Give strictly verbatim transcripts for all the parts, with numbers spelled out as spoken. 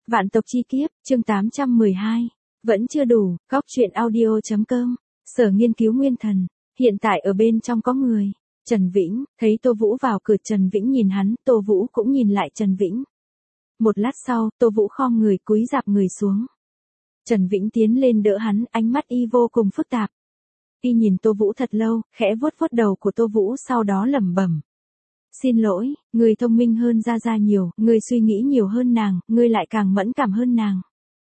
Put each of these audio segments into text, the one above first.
Vạn tộc chi kiếp, chương tám trăm mười hai. Vẫn chưa đủ, góc truyện audio.com. Sở nghiên cứu nguyên thần. Hiện tại ở bên trong có người. Trần Vĩnh, thấy Tô Vũ vào cửa, Trần Vĩnh nhìn hắn, Tô Vũ cũng nhìn lại Trần Vĩnh. Một lát sau, Tô Vũ khom người cúi rạp người xuống. Trần Vĩnh tiến lên đỡ hắn, ánh mắt y vô cùng phức tạp. Y nhìn Tô Vũ thật lâu, khẽ vuốt vuốt đầu của Tô Vũ, sau đó lẩm bẩm. Xin lỗi, người thông minh hơn Gia Gia nhiều, người suy nghĩ nhiều hơn nàng, người lại càng mẫn cảm hơn nàng.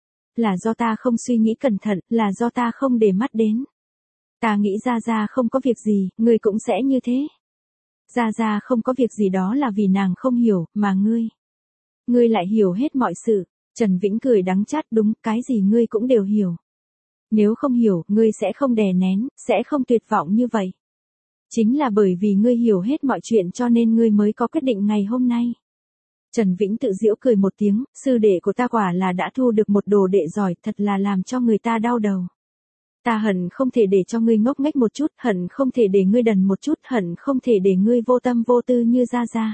Là do ta không suy nghĩ cẩn thận, là do ta không để mắt đến. Ta nghĩ Gia Gia không có việc gì, người cũng sẽ như thế. Gia Gia không có việc gì đó là vì nàng không hiểu, mà ngươi. Ngươi lại hiểu hết mọi sự. Trần Vĩnh cười đắng chát, đúng, cái gì ngươi cũng đều hiểu. Nếu không hiểu, ngươi sẽ không đè nén, sẽ không tuyệt vọng như vậy. Chính là bởi vì ngươi hiểu hết mọi chuyện cho nên ngươi mới có quyết định ngày hôm nay. Trần Vĩnh tự giễu cười một tiếng, sư đệ của ta quả là đã thu được một đồ đệ giỏi, thật là làm cho người ta đau đầu. Ta hận không thể để cho ngươi ngốc nghếch một chút, hận không thể để ngươi đần một chút, hận không thể để ngươi vô tâm vô tư như Gia Gia.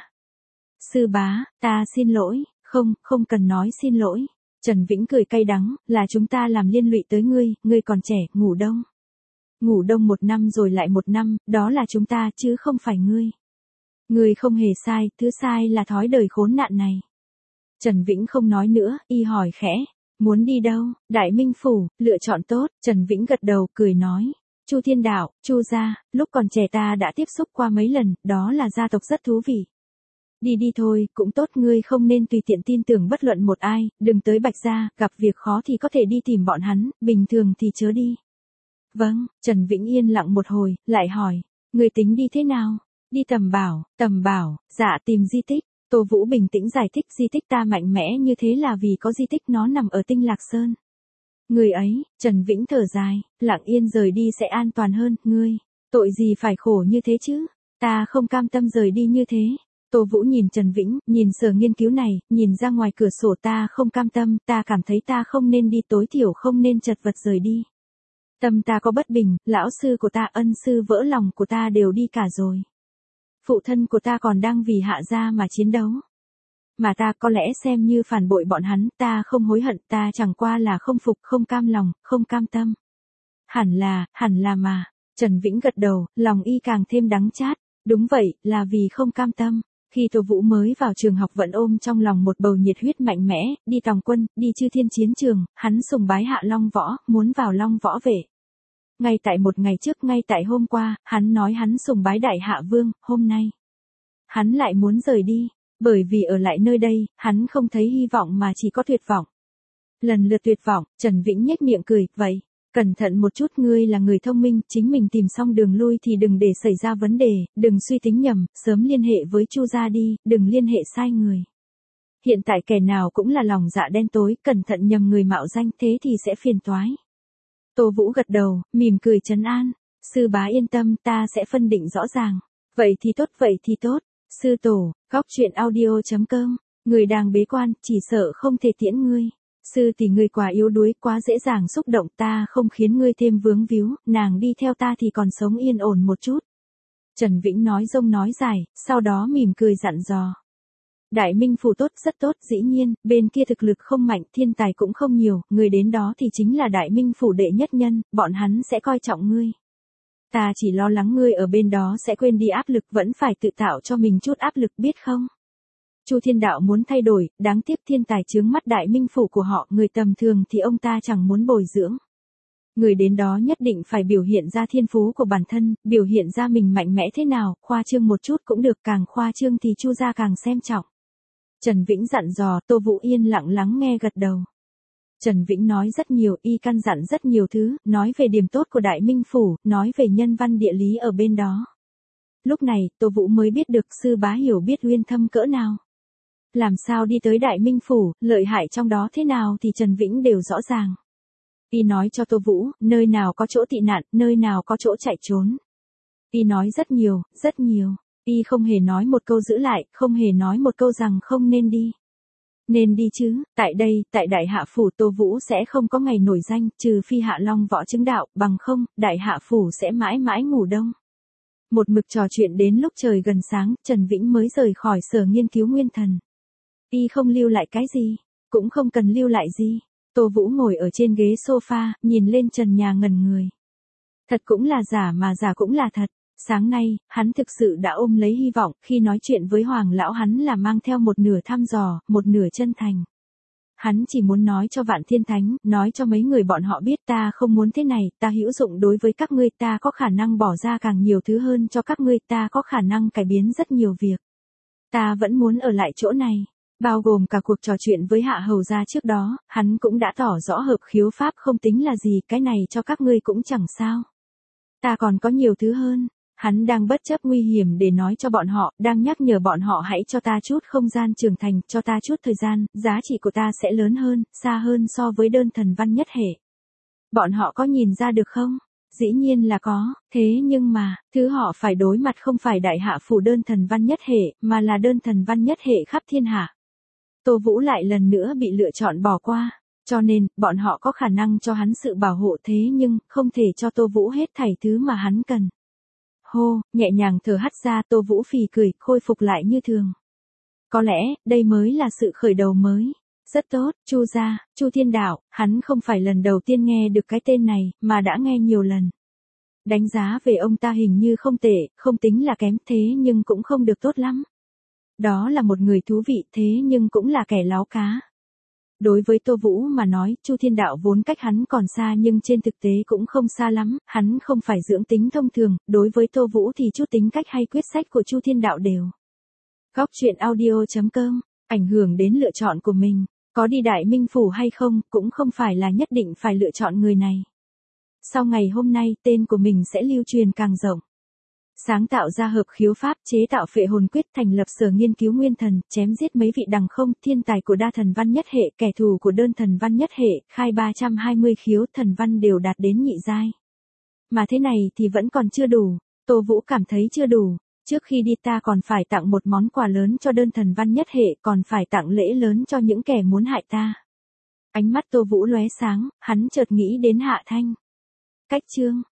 Sư bá, ta xin lỗi, không, không cần nói xin lỗi. Trần Vĩnh cười cay đắng, là chúng ta làm liên lụy tới ngươi, ngươi còn trẻ, ngủ đông. Ngủ đông một năm rồi lại một năm, đó là chúng ta chứ không phải ngươi. Ngươi không hề sai, thứ sai là thói đời khốn nạn này. Trần Vĩnh không nói nữa, y hỏi khẽ, muốn đi đâu? Đại Minh Phủ, lựa chọn tốt. Trần Vĩnh gật đầu, cười nói, Chu Thiên Đạo, Chu gia, lúc còn trẻ ta đã tiếp xúc qua mấy lần, đó là gia tộc rất thú vị. Đi đi thôi, cũng tốt, ngươi không nên tùy tiện tin tưởng bất luận một ai, đừng tới Bạch gia, gặp việc khó thì có thể đi tìm bọn hắn, bình thường thì chớ đi. Vâng, Trần Vĩnh yên lặng một hồi, lại hỏi, người tính đi thế nào? Đi Tầm Bảo, Tầm Bảo, dạ tìm di tích. Tô Vũ bình tĩnh giải thích, di tích ta mạnh mẽ như thế là vì có di tích nó nằm ở Tinh Lạc Sơn. Người ấy, Trần Vĩnh thở dài, lặng yên rời đi sẽ an toàn hơn, ngươi, tội gì phải khổ như thế chứ? Ta không cam tâm rời đi như thế. Tô Vũ nhìn Trần Vĩnh, nhìn sở nghiên cứu này, nhìn ra ngoài cửa sổ, ta không cam tâm, ta cảm thấy ta không nên đi, tối thiểu không nên chật vật rời đi. Tâm ta có bất bình, lão sư của ta, ân sư vỡ lòng của ta đều đi cả rồi. Phụ thân của ta còn đang vì Hạ gia mà chiến đấu. Mà ta có lẽ xem như phản bội bọn hắn, ta không hối hận, ta chẳng qua là không phục, không cam lòng, không cam tâm. Hẳn là, hẳn là mà. Trần Vĩnh gật đầu, lòng y càng thêm đắng chát. Đúng vậy, là vì không cam tâm. Khi Tô Vũ mới vào trường học vẫn ôm trong lòng một bầu nhiệt huyết mạnh mẽ, đi tòng quân, đi chư thiên chiến trường, hắn sùng bái Hạ Long Võ, muốn vào Long Võ vệ. Ngay tại một ngày trước, ngay tại hôm qua, hắn nói hắn sùng bái Đại Hạ Vương, hôm nay. Hắn lại muốn rời đi, bởi vì ở lại nơi đây, hắn không thấy hy vọng mà chỉ có tuyệt vọng. Lần lượt tuyệt vọng, Trần Vĩnh nhếch miệng cười, vậy, cẩn thận một chút, ngươi là người thông minh, chính mình tìm xong đường lui thì đừng để xảy ra vấn đề, đừng suy tính nhầm, sớm liên hệ với Chu gia đi, đừng liên hệ sai người. Hiện tại kẻ nào cũng là lòng dạ đen tối, cẩn thận nhầm người mạo danh, thế thì sẽ phiền toái. Tô Vũ gật đầu, mỉm cười trấn an, sư bá yên tâm, ta sẽ phân định rõ ràng. Vậy thì tốt, vậy thì tốt. Sư tổ, góc truyện audio.com, người đang bế quan, chỉ sợ không thể tiễn ngươi. Sư tỷ ngươi quá yếu đuối, quá dễ dàng xúc động, ta không khiến ngươi thêm vướng víu, nàng đi theo ta thì còn sống yên ổn một chút. Trần Vĩnh nói rông nói dài, sau đó mỉm cười dặn dò. Đại Minh Phủ tốt, rất tốt, dĩ nhiên, bên kia thực lực không mạnh, thiên tài cũng không nhiều, người đến đó thì chính là Đại Minh Phủ đệ nhất nhân, bọn hắn sẽ coi trọng ngươi. Ta chỉ lo lắng ngươi ở bên đó sẽ quên đi áp lực, vẫn phải tự tạo cho mình chút áp lực, biết không? Chu Thiên Đạo muốn thay đổi, đáng tiếc thiên tài chướng mắt Đại Minh Phủ của họ, người tầm thường thì ông ta chẳng muốn bồi dưỡng. Người đến đó nhất định phải biểu hiện ra thiên phú của bản thân, biểu hiện ra mình mạnh mẽ thế nào, khoa trương một chút cũng được, càng khoa trương thì Chu gia càng xem trọng. Trần Vĩnh dặn dò, Tô Vũ yên lặng lắng nghe gật đầu. Trần Vĩnh nói rất nhiều, y căn dặn rất nhiều thứ, nói về điểm tốt của Đại Minh Phủ, nói về nhân văn địa lý ở bên đó. Lúc này, Tô Vũ mới biết được sư bá hiểu biết uyên thâm cỡ nào. Làm sao đi tới Đại Minh Phủ, lợi hại trong đó thế nào thì Trần Vĩnh đều rõ ràng. Y nói cho Tô Vũ, nơi nào có chỗ tị nạn, nơi nào có chỗ chạy trốn. Y nói rất nhiều, rất nhiều. Y không hề nói một câu giữ lại, không hề nói một câu rằng không nên đi. Nên đi chứ, tại đây, tại Đại Hạ Phủ Tô Vũ sẽ không có ngày nổi danh, trừ phi Hạ Long Võ chứng đạo, bằng không, Đại Hạ Phủ sẽ mãi mãi ngủ đông. Một mực trò chuyện đến lúc trời gần sáng, Trần Vĩnh mới rời khỏi sở nghiên cứu nguyên thần. Y không lưu lại cái gì. Cũng không cần lưu lại gì. Tô Vũ ngồi ở trên ghế sofa, nhìn lên trần nhà ngẩn người. Thật cũng là giả mà giả cũng là thật. Sáng nay, hắn thực sự đã ôm lấy hy vọng, khi nói chuyện với Hoàng lão hắn là mang theo một nửa thăm dò, một nửa chân thành. Hắn chỉ muốn nói cho Vạn Thiên Thánh, nói cho mấy người bọn họ biết ta không muốn thế này, ta hữu dụng đối với các ngươi, ta có khả năng bỏ ra càng nhiều thứ hơn cho các ngươi, ta có khả năng cải biến rất nhiều việc. Ta vẫn muốn ở lại chỗ này. Bao gồm cả cuộc trò chuyện với Hạ Hầu gia trước đó, hắn cũng đã tỏ rõ hợp khiếu pháp không tính là gì, cái này cho các ngươi cũng chẳng sao. Ta còn có nhiều thứ hơn. Hắn đang bất chấp nguy hiểm để nói cho bọn họ, đang nhắc nhở bọn họ hãy cho ta chút không gian trưởng thành, cho ta chút thời gian, giá trị của ta sẽ lớn hơn, xa hơn so với đơn thần văn nhất hệ. Bọn họ có nhìn ra được không? Dĩ nhiên là có, thế nhưng mà, thứ họ phải đối mặt không phải đại hạ phủ đơn thần văn nhất hệ, mà là đơn thần văn nhất hệ khắp thiên hạ. Tô Vũ lại lần nữa bị lựa chọn bỏ qua. Cho nên, bọn họ có khả năng cho hắn sự bảo hộ thế nhưng, không thể cho Tô Vũ hết thảy thứ mà hắn cần. Hô, nhẹ nhàng thở hắt ra, Tô Vũ phì cười, khôi phục lại như thường. Có lẽ, đây mới là sự khởi đầu mới. Rất tốt, Chu gia, Chu Thiên Đạo, hắn không phải lần đầu tiên nghe được cái tên này, mà đã nghe nhiều lần. Đánh giá về ông ta hình như không tệ, không tính là kém thế nhưng cũng không được tốt lắm. Đó là một người thú vị thế nhưng cũng là kẻ láo cá. Đối với Tô Vũ mà nói, Chu Thiên Đạo vốn cách hắn còn xa nhưng trên thực tế cũng không xa lắm, hắn không phải dưỡng tính thông thường, đối với Tô Vũ thì chút tính cách hay quyết sách của Chu Thiên Đạo đều. Góc truyện audio chấm com, ảnh hưởng đến lựa chọn của mình, có đi Đại Minh Phủ hay không, cũng không phải là nhất định phải lựa chọn người này. Sau ngày hôm nay, tên của mình sẽ lưu truyền càng rộng. Sáng tạo ra hợp khiếu pháp, chế tạo phệ hồn quyết, thành lập sở nghiên cứu nguyên thần, chém giết mấy vị đằng không, thiên tài của đa thần văn nhất hệ, kẻ thù của đơn thần văn nhất hệ, khai ba trăm hai mươi khiếu thần văn đều đạt đến nhị giai. Mà thế này thì vẫn còn chưa đủ, Tô Vũ cảm thấy chưa đủ, trước khi đi ta còn phải tặng một món quà lớn cho đơn thần văn nhất hệ, còn phải tặng lễ lớn cho những kẻ muốn hại ta. Ánh mắt Tô Vũ lóe sáng, hắn chợt nghĩ đến Hạ Thanh. Cách chương